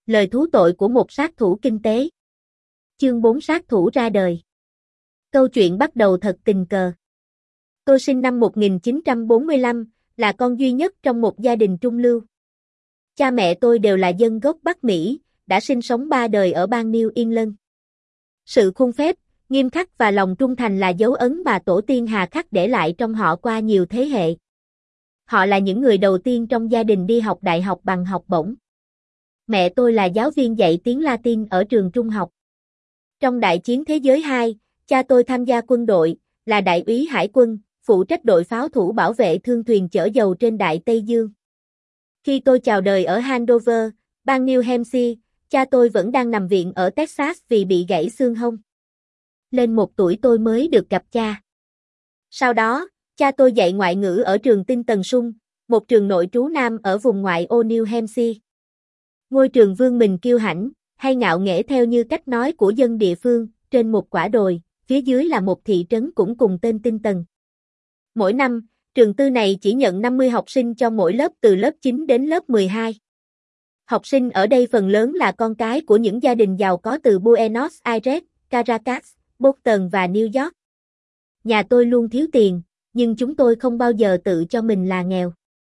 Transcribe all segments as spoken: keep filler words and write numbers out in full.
Lời thú tội của một sát thủ kinh tế. Chương bốn sát thủ ra đời. Câu chuyện bắt đầu thật tình cờ. Tôi sinh năm một nghìn chín trăm bốn mươi lăm, là con duy nhất trong một gia đình trung lưu. Cha mẹ tôi đều là dân gốc Bắc Mỹ, đã sinh sống ba đời ở bang New England. Sự khuôn phép, nghiêm khắc và lòng trung thành là dấu ấn mà tổ tiên hà khắc để lại trong họ qua nhiều thế hệ. Họ là những người đầu tiên trong gia đình đi học đại học bằng học bổng. Mẹ tôi là giáo viên dạy tiếng Latin ở trường trung học. Trong Đại chiến Thế giới hai, cha tôi tham gia quân đội, là đại úy hải quân, phụ trách đội pháo thủ bảo vệ thương thuyền chở dầu trên Đại Tây Dương. Khi tôi chào đời ở Hanover, bang New Hampshire, cha tôi vẫn đang nằm viện ở Texas vì bị gãy xương hông. Lên một tuổi tôi mới được gặp cha. Sau đó, cha tôi dạy ngoại ngữ ở trường Tinh Tần Sung, một trường nội trú nam ở vùng ngoại ô New Hampshire. Ngôi trường vương mình kiêu hãnh, hay ngạo nghễ theo như cách nói của dân địa phương, trên một quả đồi, phía dưới là một thị trấn cũng cùng tên Tinh Tần. Mỗi năm, trường tư này chỉ nhận năm mươi học sinh cho mỗi lớp từ lớp chín đến lớp mười hai. Học sinh ở đây phần lớn là con cái của những gia đình giàu có từ Buenos Aires, Caracas, Boston và New York. Nhà tôi luôn thiếu tiền, nhưng chúng tôi không bao giờ tự cho mình là nghèo.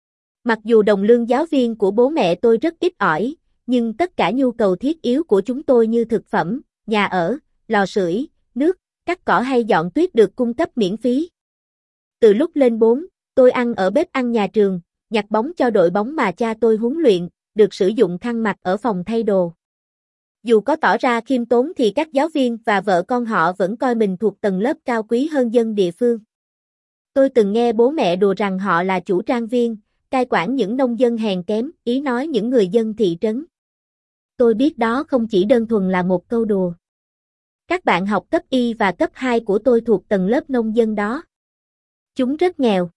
Mặc dù đồng lương giáo viên của bố mẹ tôi rất ít ỏi, nhưng tất cả nhu cầu thiết yếu của chúng tôi như thực phẩm, nhà ở, lò sưởi, nước, cắt cỏ hay dọn tuyết được cung cấp miễn phí. Từ lúc lên bốn, tôi ăn ở bếp ăn nhà trường, nhặt bóng cho đội bóng mà cha tôi huấn luyện, được sử dụng khăn mặt ở phòng thay đồ. Dù có tỏ ra khiêm tốn thì các giáo viên và vợ con họ vẫn coi mình thuộc tầng lớp cao quý hơn dân địa phương. Tôi từng nghe bố mẹ đùa rằng họ là chủ trang viên, cai quản những nông dân hèn kém, ý nói những người dân thị trấn. Tôi biết đó không chỉ đơn thuần là một câu đùa. Các bạn học cấp Y và cấp hai của tôi thuộc tầng lớp nông dân đó. Chúng rất nghèo.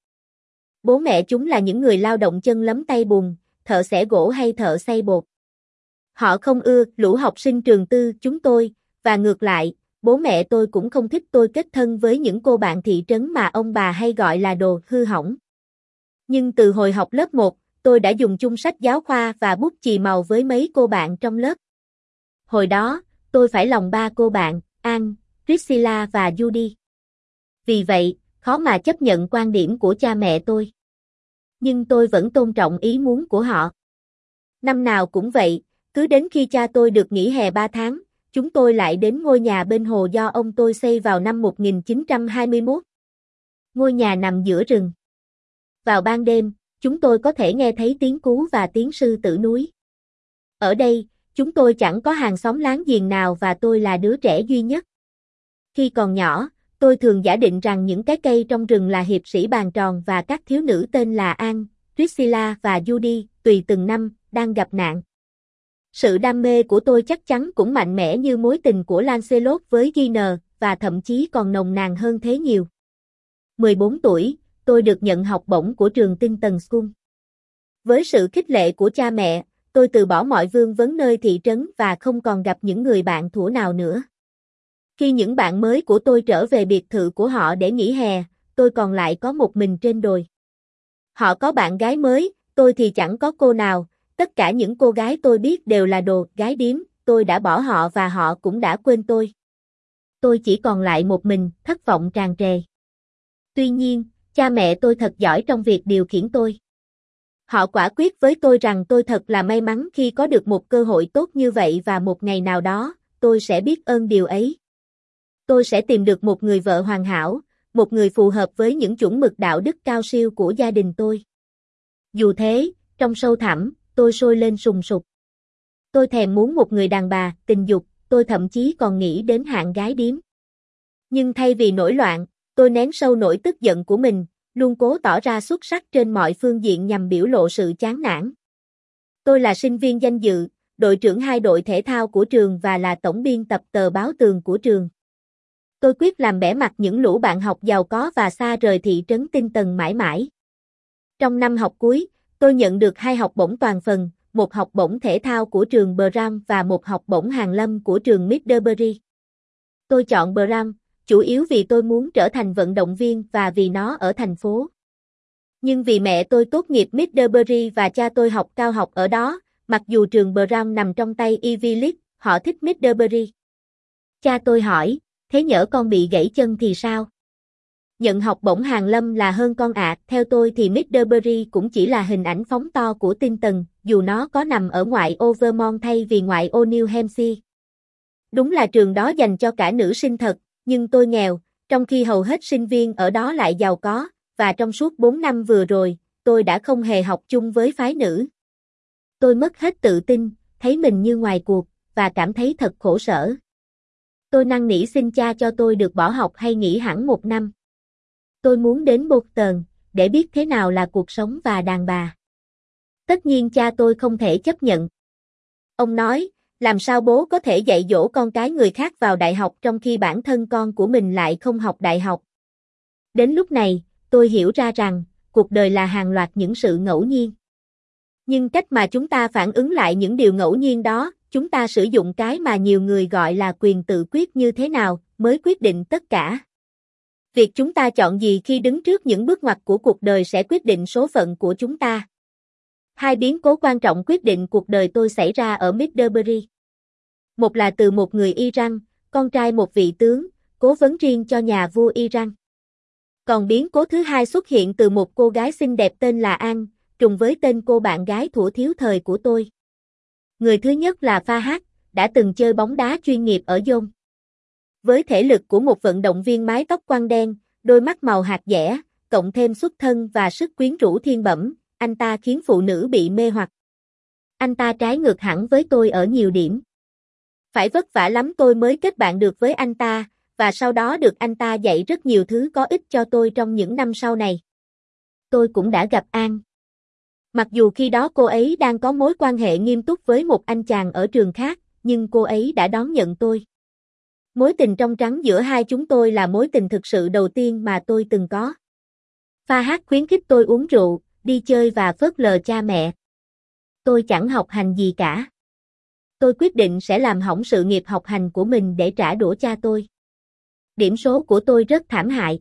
Bố mẹ chúng là những người lao động chân lấm tay bùn, thợ xẻ gỗ hay thợ xay bột. Họ không ưa lũ học sinh trường tư chúng tôi, và ngược lại, bố mẹ tôi cũng không thích tôi kết thân với những cô bạn thị trấn mà ông bà hay gọi là đồ hư hỏng. Nhưng từ hồi học lớp một, tôi đã dùng chung sách giáo khoa và bút chì màu với mấy cô bạn trong lớp. Hồi đó, tôi phải lòng ba cô bạn, Ann, Priscilla và Judy. Vì vậy, khó mà chấp nhận quan điểm của cha mẹ tôi. Nhưng tôi vẫn tôn trọng ý muốn của họ. Năm nào cũng vậy, cứ đến khi cha tôi được nghỉ hè ba tháng, chúng tôi lại đến ngôi nhà bên hồ do ông tôi xây vào năm một nghìn chín trăm hai mươi mốt. Ngôi nhà nằm giữa rừng. Vào ban đêm, chúng tôi có thể nghe thấy tiếng cú và tiếng sư tử núi. Ở đây, chúng tôi chẳng có hàng xóm láng giềng nào và tôi là đứa trẻ duy nhất. Khi còn nhỏ, tôi thường giả định rằng những cái cây trong rừng là hiệp sĩ bàn tròn và các thiếu nữ tên là Ann, Priscilla và Judy, tùy từng năm, đang gặp nạn. Sự đam mê của tôi chắc chắn cũng mạnh mẽ như mối tình của Lancelot với Guinevere, và thậm chí còn nồng nàn hơn thế nhiều. mười bốn tuổi, tôi được nhận học bổng của trường Tinh Tần School. Với sự khích lệ của cha mẹ, tôi từ bỏ mọi vương vấn nơi thị trấn và không còn gặp những người bạn thuở nào nữa. Khi những bạn mới của tôi trở về biệt thự của họ để nghỉ hè, tôi còn lại có một mình trên đồi. Họ có bạn gái mới, tôi thì chẳng có cô nào, tất cả những cô gái tôi biết đều là đồ gái điếm, tôi đã bỏ họ và họ cũng đã quên tôi. Tôi chỉ còn lại một mình, thất vọng tràn trề. Tuy nhiên, cha mẹ tôi thật giỏi trong việc điều khiển tôi. Họ quả quyết với tôi rằng tôi thật là may mắn khi có được một cơ hội tốt như vậy và một ngày nào đó, tôi sẽ biết ơn điều ấy. Tôi sẽ tìm được một người vợ hoàn hảo, một người phù hợp với những chuẩn mực đạo đức cao siêu của gia đình tôi. Dù thế, trong sâu thẳm, tôi sôi lên sùng sục. Tôi thèm muốn một người đàn bà, tình dục, tôi thậm chí còn nghĩ đến hạng gái điếm. Nhưng thay vì nổi loạn, tôi nén sâu nỗi tức giận của mình, luôn cố tỏ ra xuất sắc trên mọi phương diện nhằm biểu lộ sự chán nản. Tôi là sinh viên danh dự, đội trưởng hai đội thể thao của trường và là tổng biên tập tờ báo Tường của trường. Tôi quyết làm bẽ mặt những lũ bạn học giàu có và xa rời thị trấn Tinh Tần mãi mãi. Trong năm học cuối, tôi nhận được hai học bổng toàn phần, một học bổng thể thao của trường Brown và một học bổng hàn lâm của trường Middlebury. Tôi chọn Brown, chủ yếu vì tôi muốn trở thành vận động viên và vì nó ở thành phố. Nhưng vì mẹ tôi tốt nghiệp Middlebury và cha tôi học cao học ở đó, mặc dù trường Brown nằm trong tay Ivy League, họ thích Middlebury. Cha tôi hỏi, thế nhỡ con bị gãy chân thì sao? Nhận học bổng hàn lâm là hơn con ạ, à. Theo tôi thì Middlebury cũng chỉ là hình ảnh phóng to của Tinton, dù nó có nằm ở ngoại ô Vermont thay vì ngoại ô New Hampshire. Đúng là trường đó dành cho cả nữ sinh thật, nhưng tôi nghèo, trong khi hầu hết sinh viên ở đó lại giàu có, và trong suốt bốn năm vừa rồi, tôi đã không hề học chung với phái nữ. Tôi mất hết tự tin, thấy mình như ngoài cuộc, và cảm thấy thật khổ sở. Tôi năn nỉ xin cha cho tôi được bỏ học hay nghỉ hẳn một năm. Tôi muốn đến Boston, để biết thế nào là cuộc sống và đàn bà. Tất nhiên cha tôi không thể chấp nhận. Ông nói, làm sao bố có thể dạy dỗ con cái người khác vào đại học trong khi bản thân con của mình lại không học đại học. Đến lúc này, tôi hiểu ra rằng, cuộc đời là hàng loạt những sự ngẫu nhiên. Nhưng cách mà chúng ta phản ứng lại những điều ngẫu nhiên đó, chúng ta sử dụng cái mà nhiều người gọi là quyền tự quyết như thế nào, mới quyết định tất cả. Việc chúng ta chọn gì khi đứng trước những bước ngoặt của cuộc đời sẽ quyết định số phận của chúng ta. Hai biến cố quan trọng quyết định cuộc đời tôi xảy ra ở Middlebury. Một là từ một người Iran, con trai một vị tướng, cố vấn riêng cho nhà vua Iran. Còn biến cố thứ hai xuất hiện từ một cô gái xinh đẹp tên là An, trùng với tên cô bạn gái thuở thiếu thời của tôi. Người thứ nhất là Fahad, đã từng chơi bóng đá chuyên nghiệp ở Yale. Với thể lực của một vận động viên mái tóc quăn đen, đôi mắt màu hạt dẻ, cộng thêm xuất thân và sức quyến rũ thiên bẩm, anh ta khiến phụ nữ bị mê hoặc. Anh ta trái ngược hẳn với tôi ở nhiều điểm. Phải vất vả lắm tôi mới kết bạn được với anh ta, và sau đó được anh ta dạy rất nhiều thứ có ích cho tôi trong những năm sau này. Tôi cũng đã gặp An. Mặc dù khi đó cô ấy đang có mối quan hệ nghiêm túc với một anh chàng ở trường khác, nhưng cô ấy đã đón nhận tôi. Mối tình trong trắng giữa hai chúng tôi là mối tình thực sự đầu tiên mà tôi từng có. Fahad khuyến khích tôi uống rượu, đi chơi và phớt lờ cha mẹ. Tôi chẳng học hành gì cả. Tôi quyết định sẽ làm hỏng sự nghiệp học hành của mình để trả đũa cha tôi. Điểm số của tôi rất thảm hại.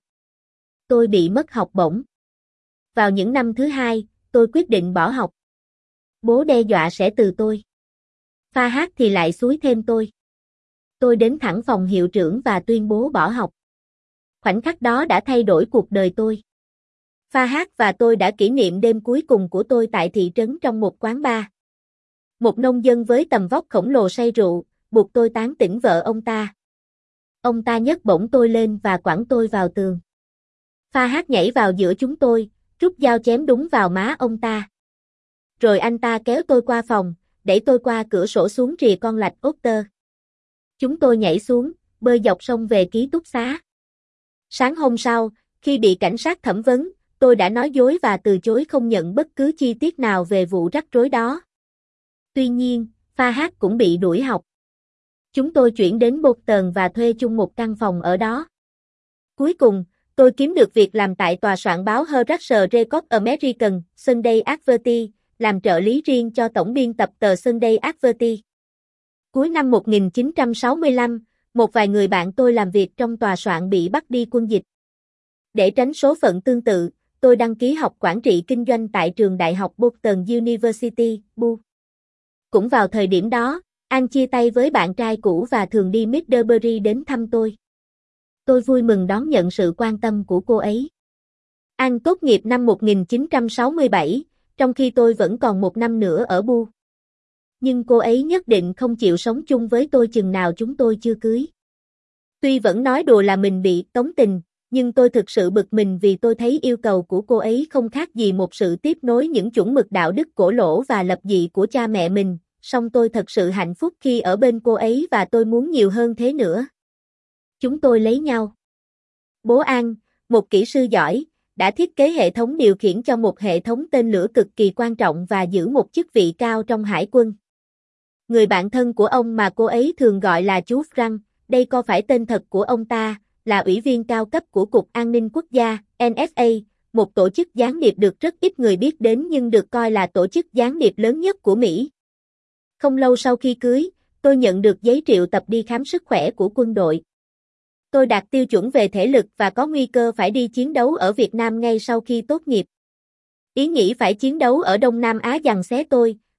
Tôi bị mất học bổng. Vào những năm thứ hai, tôi quyết định bỏ học. Bố đe dọa sẽ từ tôi. Fahad thì lại xúi thêm tôi. Tôi đến thẳng phòng hiệu trưởng và tuyên bố bỏ học. Khoảnh khắc đó đã thay đổi cuộc đời tôi. Fahad và tôi đã kỷ niệm đêm cuối cùng của tôi tại thị trấn trong một quán bar. Một nông dân với tầm vóc khổng lồ say rượu, buộc tôi tán tỉnh vợ ông ta. Ông ta nhấc bổng tôi lên và quẳng tôi vào tường. Fahad nhảy vào giữa chúng tôi, rút dao chém đúng vào má ông ta. Rồi anh ta kéo tôi qua phòng, đẩy tôi qua cửa sổ xuống rìa con lạch Otter. Chúng tôi nhảy xuống, bơi dọc sông về ký túc xá. Sáng hôm sau, khi bị cảnh sát thẩm vấn, tôi đã nói dối và từ chối không nhận bất cứ chi tiết nào về vụ rắc rối đó. Tuy nhiên, Fahad cũng bị đuổi học. Chúng tôi chuyển đến Boston và thuê chung một căn phòng ở đó. Cuối cùng, tôi kiếm được việc làm tại tòa soạn báo Herald Record American, Sunday Advertiser, làm trợ lý riêng cho tổng biên tập tờ Sunday Advertiser. Cuối năm một nghìn chín trăm sáu mươi lăm, một vài người bạn tôi làm việc trong tòa soạn bị bắt đi quân dịch. Để tránh số phận tương tự, tôi đăng ký học quản trị kinh doanh tại trường đại học Boston University, B U. Cũng vào thời điểm đó, An chia tay với bạn trai cũ và thường đi Middlebury đến thăm tôi. Tôi vui mừng đón nhận sự quan tâm của cô ấy. An tốt nghiệp năm một nghìn chín trăm sáu mươi bảy, trong khi tôi vẫn còn một năm nữa ở B U. Nhưng cô ấy nhất định không chịu sống chung với tôi chừng nào chúng tôi chưa cưới. Tuy vẫn nói đùa là mình bị tống tình, nhưng tôi thực sự bực mình vì tôi thấy yêu cầu của cô ấy không khác gì một sự tiếp nối những chuẩn mực đạo đức cổ lỗ và lập dị của cha mẹ mình, song tôi thật sự hạnh phúc khi ở bên cô ấy và tôi muốn nhiều hơn thế nữa. Chúng tôi lấy nhau. Bố An, một kỹ sư giỏi, đã thiết kế hệ thống điều khiển cho một hệ thống tên lửa cực kỳ quan trọng và giữ một chức vị cao trong hải quân. Người bạn thân của ông mà cô ấy thường gọi là chú Frank, đây có phải tên thật của ông ta, là ủy viên cao cấp của Cục An ninh Quốc gia, N S A, một tổ chức gián điệp được rất ít người biết đến nhưng được coi là tổ chức gián điệp lớn nhất của Mỹ. Không lâu sau khi cưới, tôi nhận được giấy triệu tập đi khám sức khỏe của quân đội. Tôi đạt tiêu chuẩn về thể lực và có nguy cơ phải đi chiến đấu ở Việt Nam ngay sau khi tốt nghiệp. Ý nghĩ phải chiến đấu ở Đông Nam Á giằng xé tôi,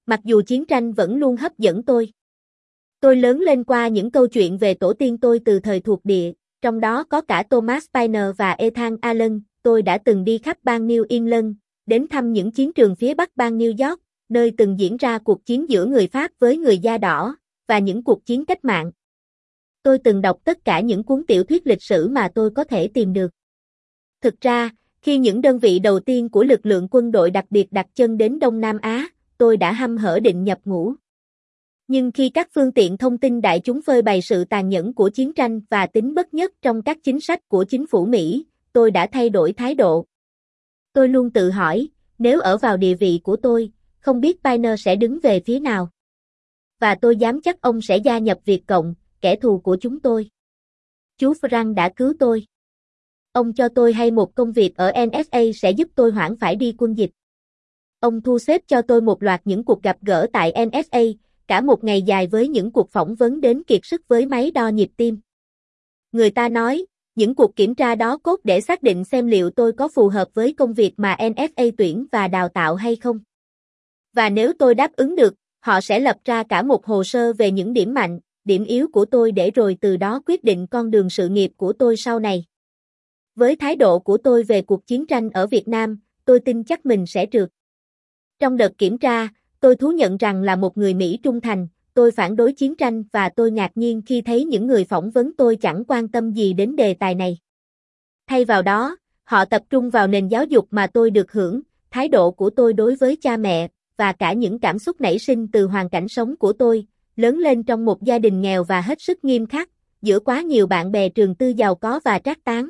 Mặc dù chiến tranh vẫn luôn hấp dẫn tôi. Tôi lớn lên qua những câu chuyện về tổ tiên tôi từ thời thuộc địa, trong đó có cả Thomas Paine và Ethan Allen. Tôi đã từng đi khắp bang New England, đến thăm những chiến trường phía bắc bang New York, nơi từng diễn ra cuộc chiến giữa người Pháp với người da đỏ, và những cuộc chiến cách mạng. Tôi từng đọc tất cả những cuốn tiểu thuyết lịch sử mà tôi có thể tìm được. Thực ra, khi những đơn vị đầu tiên của lực lượng quân đội đặc biệt đặt chân đến Đông Nam Á, tôi đã hăm hở định nhập ngũ. Nhưng khi các phương tiện thông tin đại chúng phơi bày sự tàn nhẫn của chiến tranh và tính bất nhất trong các chính sách của chính phủ Mỹ, tôi đã thay đổi thái độ. Tôi luôn tự hỏi, nếu ở vào địa vị của tôi, không biết Paine sẽ đứng về phía nào. Và tôi dám chắc ông sẽ gia nhập Việt Cộng, kẻ thù của chúng tôi. Chú Frank đã cứu tôi. Ông cho tôi hay một công việc ở en ét a sẽ giúp tôi hoãn phải đi quân dịch. Ông thu xếp cho tôi một loạt những cuộc gặp gỡ tại en ét a, cả một ngày dài với những cuộc phỏng vấn đến kiệt sức với máy đo nhịp tim. Người ta nói, những cuộc kiểm tra đó cốt để xác định xem liệu tôi có phù hợp với công việc mà en ét a tuyển và đào tạo hay không. Và nếu tôi đáp ứng được, họ sẽ lập ra cả một hồ sơ về những điểm mạnh, điểm yếu của tôi để rồi từ đó quyết định con đường sự nghiệp của tôi sau này. Với thái độ của tôi về cuộc chiến tranh ở Việt Nam, tôi tin chắc mình sẽ trượt. Trong đợt kiểm tra, tôi thú nhận rằng là một người Mỹ trung thành, tôi phản đối chiến tranh và tôi ngạc nhiên khi thấy những người phỏng vấn tôi chẳng quan tâm gì đến đề tài này. Thay vào đó, họ tập trung vào nền giáo dục mà tôi được hưởng, thái độ của tôi đối với cha mẹ, và cả những cảm xúc nảy sinh từ hoàn cảnh sống của tôi, lớn lên trong một gia đình nghèo và hết sức nghiêm khắc, giữa quá nhiều bạn bè trường tư giàu có và trác tán.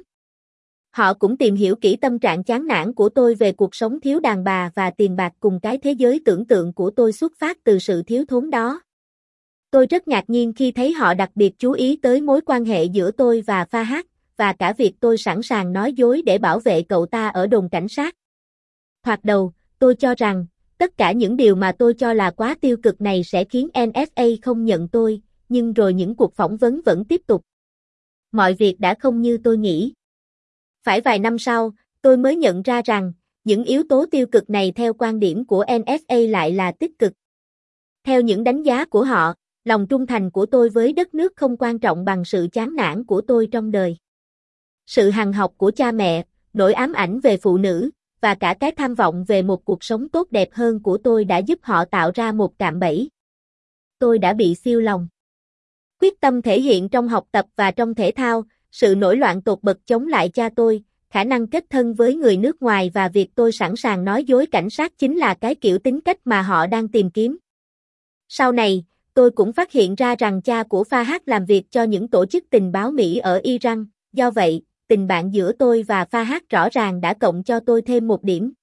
Họ cũng tìm hiểu kỹ tâm trạng chán nản của tôi về cuộc sống thiếu đàn bà và tiền bạc cùng cái thế giới tưởng tượng của tôi xuất phát từ sự thiếu thốn đó. Tôi rất ngạc nhiên khi thấy họ đặc biệt chú ý tới mối quan hệ giữa tôi và Fahad, và cả việc tôi sẵn sàng nói dối để bảo vệ cậu ta ở đồn cảnh sát. Thoạt đầu, tôi cho rằng, tất cả những điều mà tôi cho là quá tiêu cực này sẽ khiến en ét a không nhận tôi, nhưng rồi những cuộc phỏng vấn vẫn tiếp tục. Mọi việc đã không như tôi nghĩ. Phải vài năm sau, tôi mới nhận ra rằng, những yếu tố tiêu cực này theo quan điểm của en ét a lại là tích cực. Theo những đánh giá của họ, lòng trung thành của tôi với đất nước không quan trọng bằng sự chán nản của tôi trong đời. Sự hằn học của cha mẹ, nỗi ám ảnh về phụ nữ, và cả cái tham vọng về một cuộc sống tốt đẹp hơn của tôi đã giúp họ tạo ra một cạm bẫy. Tôi đã bị siêu lòng. Quyết tâm thể hiện trong học tập và trong thể thao, sự nổi loạn tột bậc chống lại cha tôi, khả năng kết thân với người nước ngoài và việc tôi sẵn sàng nói dối cảnh sát chính là cái kiểu tính cách mà họ đang tìm kiếm. Sau này, tôi cũng phát hiện ra rằng cha của Fahad làm việc cho những tổ chức tình báo Mỹ ở Iran, do vậy, tình bạn giữa tôi và Fahad rõ ràng đã cộng cho tôi thêm một điểm.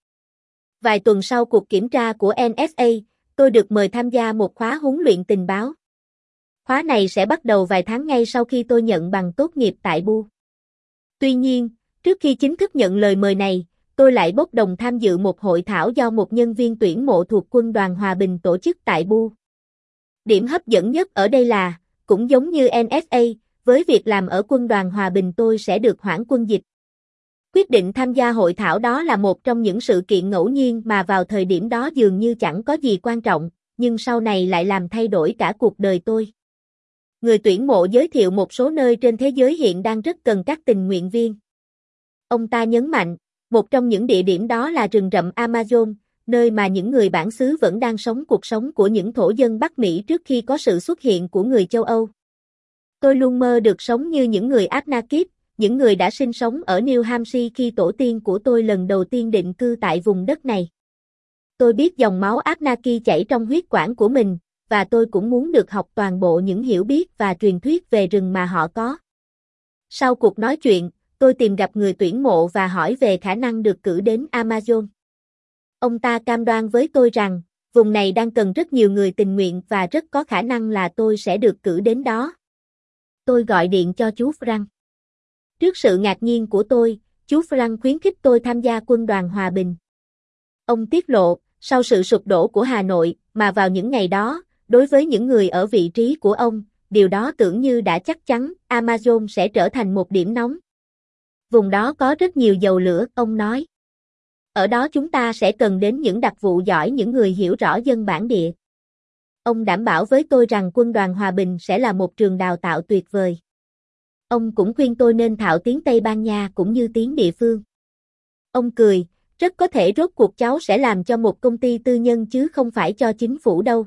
Vài tuần sau cuộc kiểm tra của en ét a, tôi được mời tham gia một khóa huấn luyện tình báo. Khóa này sẽ bắt đầu vài tháng ngay sau khi tôi nhận bằng tốt nghiệp tại bê u. Tuy nhiên, trước khi chính thức nhận lời mời này, tôi lại bốc đồng tham dự một hội thảo do một nhân viên tuyển mộ thuộc Quân đoàn Hòa bình tổ chức tại bê u. Điểm hấp dẫn nhất ở đây là, cũng giống như en ét a, với việc làm ở Quân đoàn Hòa bình tôi sẽ được hoãn quân dịch. Quyết định tham gia hội thảo đó là một trong những sự kiện ngẫu nhiên mà vào thời điểm đó dường như chẳng có gì quan trọng, nhưng sau này lại làm thay đổi cả cuộc đời tôi. Người tuyển mộ giới thiệu một số nơi trên thế giới hiện đang rất cần các tình nguyện viên. Ông ta nhấn mạnh, một trong những địa điểm đó là rừng rậm Amazon, nơi mà những người bản xứ vẫn đang sống cuộc sống của những thổ dân Bắc Mỹ trước khi có sự xuất hiện của người châu Âu. Tôi luôn mơ được sống như những người Abenaki, những người đã sinh sống ở New Hampshire khi tổ tiên của tôi lần đầu tiên định cư tại vùng đất này. Tôi biết dòng máu Abenaki chảy trong huyết quản của mình, và tôi cũng muốn được học toàn bộ những hiểu biết và truyền thuyết về rừng mà họ có. Sau cuộc nói chuyện, tôi tìm gặp người tuyển mộ và hỏi về khả năng được cử đến Amazon. Ông ta cam đoan với tôi rằng, vùng này đang cần rất nhiều người tình nguyện và rất có khả năng là tôi sẽ được cử đến đó. Tôi gọi điện cho chú Frank. Trước sự ngạc nhiên của tôi, chú Frank khuyến khích tôi tham gia Quân đoàn Hòa bình. Ông tiết lộ, sau sự sụp đổ của Hà Nội, mà vào những ngày đó, đối với những người ở vị trí của ông, điều đó tưởng như đã chắc chắn, Amazon sẽ trở thành một điểm nóng. Vùng đó có rất nhiều dầu lửa, ông nói. Ở đó chúng ta sẽ cần đến những đặc vụ giỏi, những người hiểu rõ dân bản địa. ông đảm bảo với tôi rằng Quân đoàn Hòa bình sẽ là một trường đào tạo tuyệt vời. Ông cũng khuyên tôi nên thạo tiếng Tây Ban Nha cũng như tiếng địa phương. Ông cười, rất có thể rốt cuộc cháu sẽ làm cho một công ty tư nhân chứ không phải cho chính phủ đâu.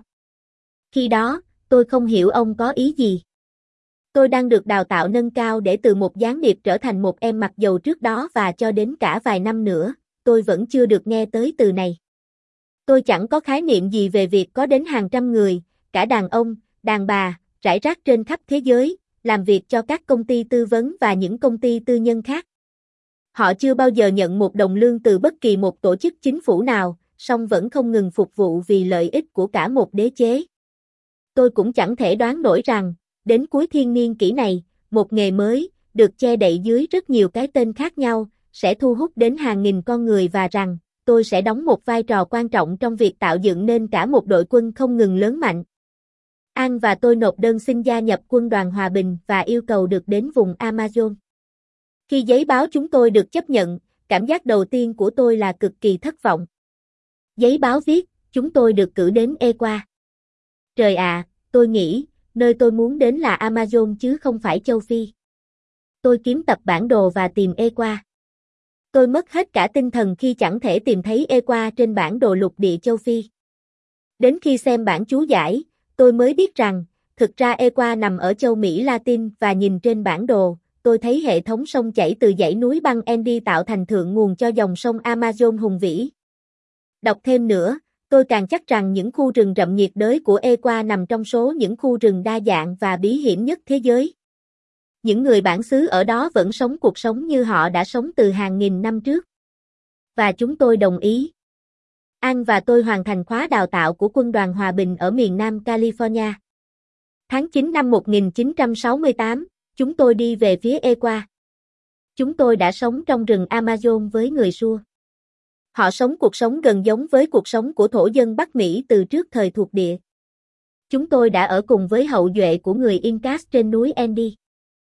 Khi đó, tôi không hiểu ông có ý gì. Tôi đang được đào tạo nâng cao để từ một gián điệp trở thành một em mặc dầu trước đó và cho đến cả vài năm nữa, tôi vẫn chưa được nghe tới từ này. Tôi chẳng có khái niệm gì về việc có đến hàng trăm người, cả đàn ông, đàn bà, rải rác trên khắp thế giới, làm việc cho các công ty tư vấn và những công ty tư nhân khác. Họ chưa bao giờ nhận một đồng lương từ bất kỳ một tổ chức chính phủ nào, song vẫn không ngừng phục vụ vì lợi ích của cả một đế chế. Tôi cũng chẳng thể đoán nổi rằng, đến cuối thiên niên kỷ này, một nghề mới, được che đậy dưới rất nhiều cái tên khác nhau, sẽ thu hút đến hàng nghìn con người và rằng, tôi sẽ đóng một vai trò quan trọng trong việc tạo dựng nên cả một đội quân không ngừng lớn mạnh. An và tôi nộp đơn xin gia nhập Quân đoàn Hòa bình và yêu cầu được đến vùng Amazon. Khi giấy báo chúng tôi được chấp nhận, cảm giác đầu tiên của tôi là cực kỳ thất vọng. Giấy báo viết, chúng tôi được cử đến Equa. Trời ạ, tôi nghĩ, nơi tôi muốn đến là Amazon chứ không phải châu Phi. Tôi kiếm tập bản đồ và tìm Equa. Tôi mất hết cả tinh thần khi chẳng thể tìm thấy Equa trên bản đồ lục địa châu Phi. Đến khi xem bản chú giải, tôi mới biết rằng, thực ra Equa nằm ở châu Mỹ Latin và nhìn trên bản đồ, tôi thấy hệ thống sông chảy từ dãy núi băng Andes tạo thành thượng nguồn cho dòng sông Amazon hùng vĩ. Đọc thêm nữa, tôi càng chắc rằng những khu rừng rậm nhiệt đới của Equa nằm trong số những khu rừng đa dạng và bí hiểm nhất thế giới. Những người bản xứ ở đó vẫn sống cuộc sống như họ đã sống từ hàng nghìn năm trước. Và chúng tôi đồng ý. An và tôi hoàn thành khóa đào tạo của Quân đoàn Hòa bình ở miền Nam California. Tháng chín năm một nghìn chín trăm sáu mươi tám, chúng tôi đi về phía Equa. Chúng tôi đã sống trong rừng Amazon với người Sua. Họ sống cuộc sống gần giống với cuộc sống của thổ dân Bắc Mỹ từ trước thời thuộc địa. Chúng tôi đã ở cùng với hậu duệ của người Incas trên núi Andes.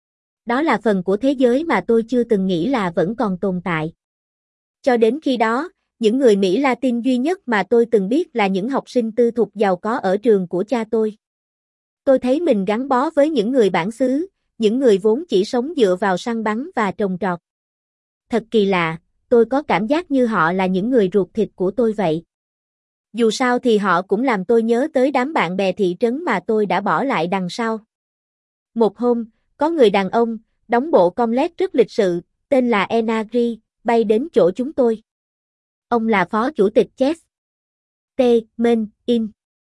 Đó là phần của thế giới mà tôi chưa từng nghĩ là vẫn còn tồn tại. Cho đến khi đó, những người Mỹ Latin duy nhất mà tôi từng biết là những học sinh tư thục giàu có ở trường của cha tôi. Tôi thấy mình gắn bó với những người bản xứ, những người vốn chỉ sống dựa vào săn bắn và trồng trọt. Thật kỳ lạ, tôi có cảm giác như họ là những người ruột thịt của tôi vậy. Dù sao thì họ cũng làm tôi nhớ tới đám bạn bè thị trấn mà tôi đã bỏ lại đằng sau. Một hôm, có người đàn ông, đóng bộ comlet rất lịch sự, tên là Enagri, bay đến chỗ chúng tôi. Ông là phó chủ tịch Chess. T. Men, In.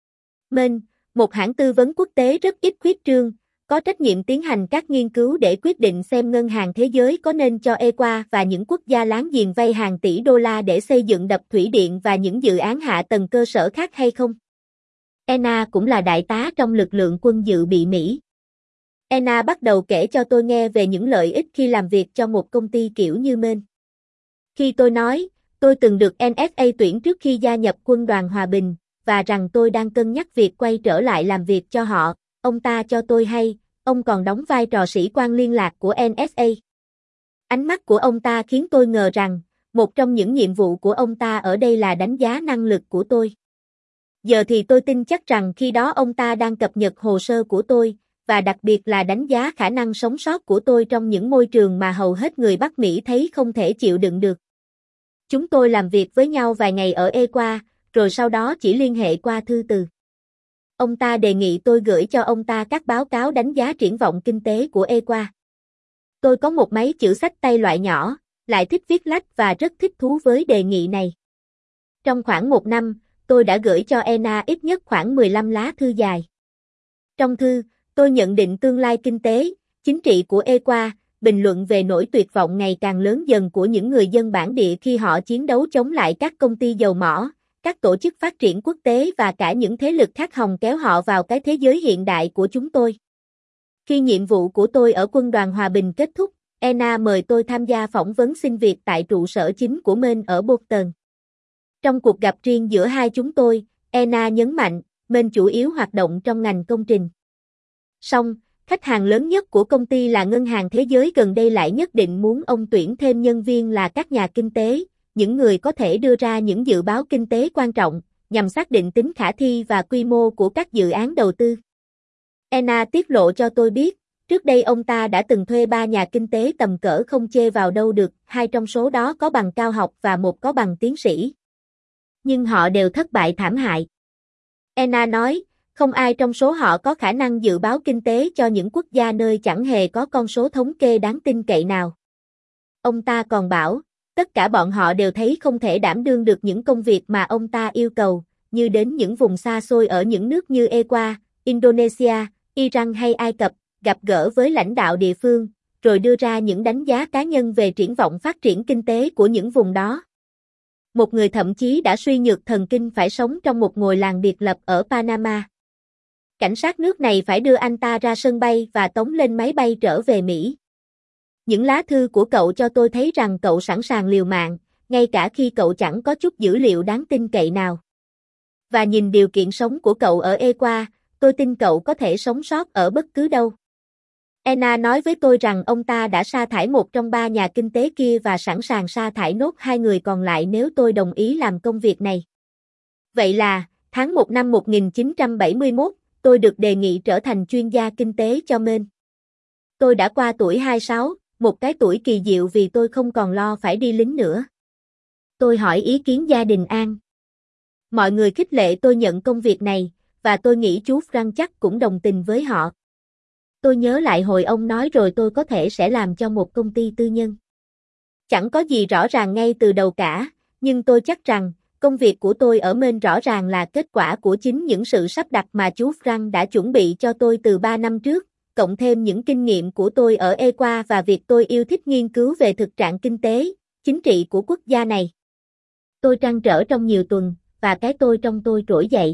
Men, một hãng tư vấn quốc tế rất ít khuyết trương, có trách nhiệm tiến hành các nghiên cứu để quyết định xem ngân hàng thế giới có nên cho Equa và những quốc gia láng giềng vay hàng tỷ đô la để xây dựng đập thủy điện và những dự án hạ tầng cơ sở khác hay không. Enna cũng là đại tá trong lực lượng quân dự bị Mỹ. Enna bắt đầu kể cho tôi nghe về những lợi ích khi làm việc cho một công ty kiểu như Men. Khi tôi nói, tôi từng được en ét a tuyển trước khi gia nhập Quân đoàn Hòa bình, và rằng tôi đang cân nhắc việc quay trở lại làm việc cho họ, ông ta cho tôi hay, ông còn đóng vai trò sĩ quan liên lạc của en ét a. Ánh mắt của ông ta khiến tôi ngờ rằng, một trong những nhiệm vụ của ông ta ở đây là đánh giá năng lực của tôi. Giờ thì tôi tin chắc rằng khi đó ông ta đang cập nhật hồ sơ của tôi, và đặc biệt là đánh giá khả năng sống sót của tôi trong những môi trường mà hầu hết người Bắc Mỹ thấy không thể chịu đựng được. Chúng tôi làm việc với nhau vài ngày ở Equa, rồi sau đó chỉ liên hệ qua thư từ. Ông ta đề nghị tôi gửi cho ông ta các báo cáo đánh giá triển vọng kinh tế của Equa. Tôi có một máy chữ xách tay loại nhỏ, lại thích viết lách và rất thích thú với đề nghị này. Trong khoảng một năm, tôi đã gửi cho Enna ít nhất khoảng mười lăm lá thư dài. Trong thư, tôi nhận định tương lai kinh tế, chính trị của Equa, bình luận về nỗi tuyệt vọng ngày càng lớn dần của những người dân bản địa khi họ chiến đấu chống lại các công ty dầu mỏ, các tổ chức phát triển quốc tế và cả những thế lực khác hòng kéo họ vào cái thế giới hiện đại của chúng tôi. Khi nhiệm vụ của tôi ở Quân đoàn Hòa bình kết thúc, Enna mời tôi tham gia phỏng vấn xin việc tại trụ sở chính của Men ở Boston. Trong cuộc gặp riêng giữa hai chúng tôi, Enna nhấn mạnh, Men chủ yếu hoạt động trong ngành công trình. Song, khách hàng lớn nhất của công ty là Ngân hàng Thế giới gần đây lại nhất định muốn ông tuyển thêm nhân viên là các nhà kinh tế, những người có thể đưa ra những dự báo kinh tế quan trọng, nhằm xác định tính khả thi và quy mô của các dự án đầu tư. Anna tiết lộ cho tôi biết, trước đây ông ta đã từng thuê ba nhà kinh tế tầm cỡ không chê vào đâu được, hai trong số đó có bằng cao học và một có bằng tiến sĩ. Nhưng họ đều thất bại thảm hại. Anna nói, không ai trong số họ có khả năng dự báo kinh tế cho những quốc gia nơi chẳng hề có con số thống kê đáng tin cậy nào. Ông ta còn bảo, tất cả bọn họ đều thấy không thể đảm đương được những công việc mà ông ta yêu cầu, như đến những vùng xa xôi ở những nước như Ecuador, Indonesia, Iran hay Ai Cập, gặp gỡ với lãnh đạo địa phương, rồi đưa ra những đánh giá cá nhân về triển vọng phát triển kinh tế của những vùng đó. Một người thậm chí đã suy nhược thần kinh phải sống trong một ngôi làng biệt lập ở Panama. Cảnh sát nước này phải đưa anh ta ra sân bay và tống lên máy bay trở về Mỹ. Những lá thư của cậu cho tôi thấy rằng cậu sẵn sàng liều mạng, ngay cả khi cậu chẳng có chút dữ liệu đáng tin cậy nào. Và nhìn điều kiện sống của cậu ở Ecuador, tôi tin cậu có thể sống sót ở bất cứ đâu. Anna nói với tôi rằng ông ta đã sa thải một trong ba nhà kinh tế kia và sẵn sàng sa thải nốt hai người còn lại nếu tôi đồng ý làm công việc này. Vậy là, tháng một năm một nghìn chín trăm bảy mươi mốt, tôi được đề nghị trở thành chuyên gia kinh tế cho Maine. Tôi đã qua tuổi hai mươi sáu, một cái tuổi kỳ diệu vì tôi không còn lo phải đi lính nữa. Tôi hỏi ý kiến gia đình An. Mọi người khích lệ tôi nhận công việc này, và tôi nghĩ chú Frank chắc cũng đồng tình với họ. Tôi nhớ lại hồi ông nói rồi tôi có thể sẽ làm cho một công ty tư nhân. Chẳng có gì rõ ràng ngay từ đầu cả, nhưng tôi chắc rằng, công việc của tôi ở Maine rõ ràng là kết quả của chính những sự sắp đặt mà chú Frank đã chuẩn bị cho tôi từ ba năm trước, cộng thêm những kinh nghiệm của tôi ở Ecuador và việc tôi yêu thích nghiên cứu về thực trạng kinh tế, chính trị của quốc gia này. Tôi trăn trở trong nhiều tuần, và cái tôi trong tôi trỗi dậy.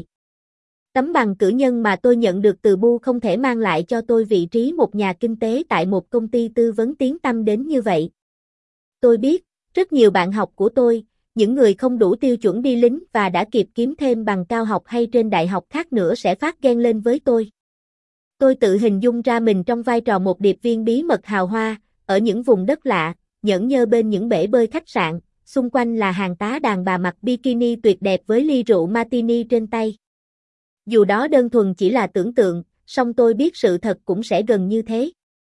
Tấm bằng cử nhân mà tôi nhận được từ Bu không thể mang lại cho tôi vị trí một nhà kinh tế tại một công ty tư vấn tiếng tăm đến như vậy. Tôi biết, rất nhiều bạn học của tôi, những người không đủ tiêu chuẩn đi lính và đã kịp kiếm thêm bằng cao học hay trên đại học khác nữa sẽ phát ghen lên với tôi. Tôi tự hình dung ra mình trong vai trò một điệp viên bí mật hào hoa, ở những vùng đất lạ, nhởn nhơ bên những bể bơi khách sạn, xung quanh là hàng tá đàn bà mặc bikini tuyệt đẹp với ly rượu martini trên tay. Dù đó đơn thuần chỉ là tưởng tượng, song tôi biết sự thật cũng sẽ gần như thế.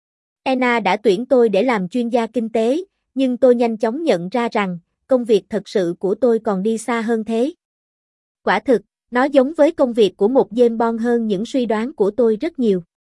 Anna đã tuyển tôi để làm chuyên gia kinh tế, nhưng tôi nhanh chóng nhận ra rằng, công việc thật sự của tôi còn đi xa hơn thế. Quả thực, nó giống với công việc của một James Bond hơn những suy đoán của tôi rất nhiều.